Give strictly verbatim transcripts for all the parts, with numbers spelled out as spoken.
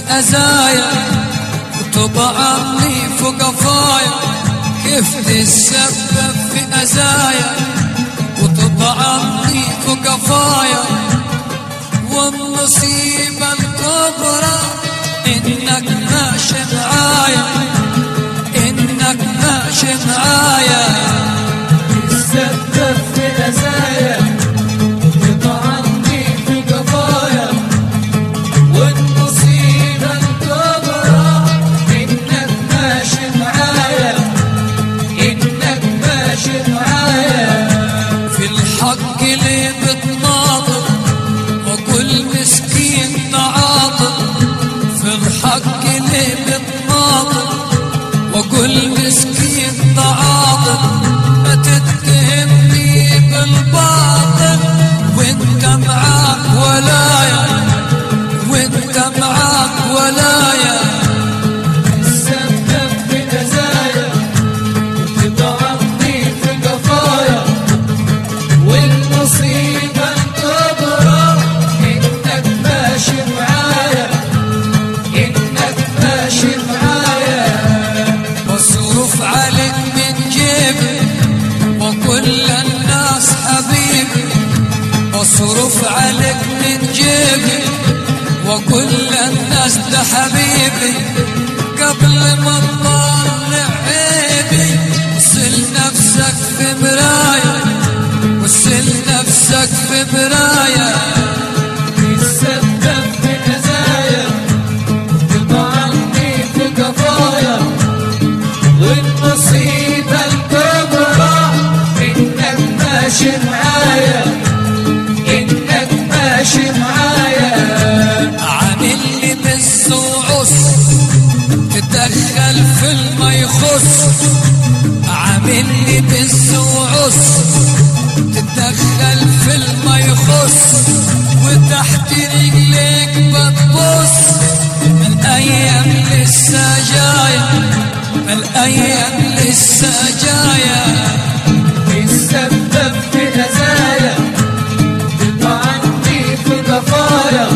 أزايا وتطعني فوق قفايا، كيف تتسبب في أزايا وتطعني فوق قفايا، والمصيبة الكبرى إنك ماشي معايا، إنك ماشي معايا. تتسبب في أزايا وتطعني في قفايا، والمصيبة الكبرى إنك ماشي معايا، إنك ماشي معايا. في الحق اللي بتناطر وكل مسكين تعاطر، في الحق اللي بتناطر وكل مسكين تعاطر، ما تتهمني بالباطل وانت معاك ولايا، وانت معاك ولايا. تتسبب في أزايا وتطعني في قفايا، والمصيبة الكبرى إنك ماشي معايا، إنك ماشي معايا. بصرف عليك من جيبي وكل الناس حبيبي، بصرف عليك من جيبي وكل الناس ده حبيبي، قبل ما تطلع عيبي وصل نفسك في مرايا، وصل نفسك في مرايا. تتسبب في أزايا وتطعني في قفايا، والمصيبة الكبرى إنك ماشي معايا، إنك ماشي معايا. عامل لي بس وعص تدخل في الما يخص، عامل لي بس وعص تتدخل في الما يخص، وتحت رجليك بتبص. الأيام لسه جاية، الأيام لسه جاية. تتسبب في أزايا وتطعني في قفايا،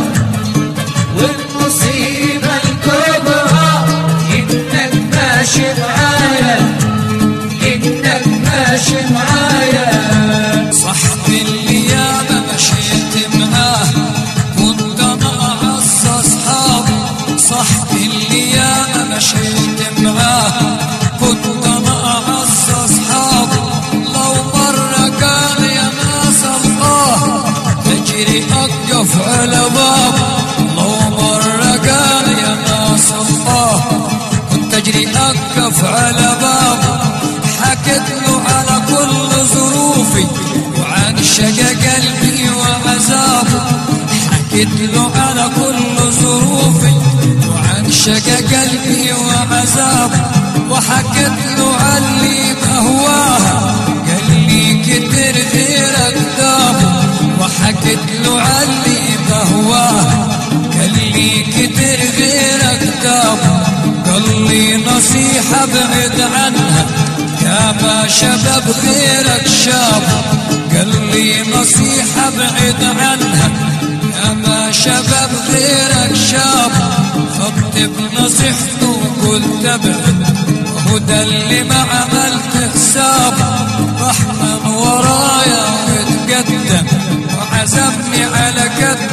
والمصيبة الكبرى إنك ماشي معايا، إنك ماشي معايا. صاحبي اللي ياما مشيت معاه كنت انا اعز اصحابي، صاحبي اللي ياما مشيت معاه كنت انا اعز اصحابي، لو مرة قال يا ناس الله تجري اقف على بابه، لو مرة قال يا ناس الله كنت اجري اقف على بابه، حكيت له على كل ظروفي وعن شقا قلبي وعذابه، حكيت له على كل ظروفي وعن شقا قلبي وعذابه، وحكيت له على اللي بهواها قال لي كتر غيرك دابه، وحكيت له على اللي بهواها قال لي كتر غيرك دابه، قال لي نصيحة ابعد عنها يا ما شباب غيرك شاب، قال لي نصيحة ابعد عنها يا ما شباب غيرك شاب، خدت بنصيحته وقلت ابعد، وده اللي ما عملت حساب، راح من ورايا واتقدم وعزمني على قد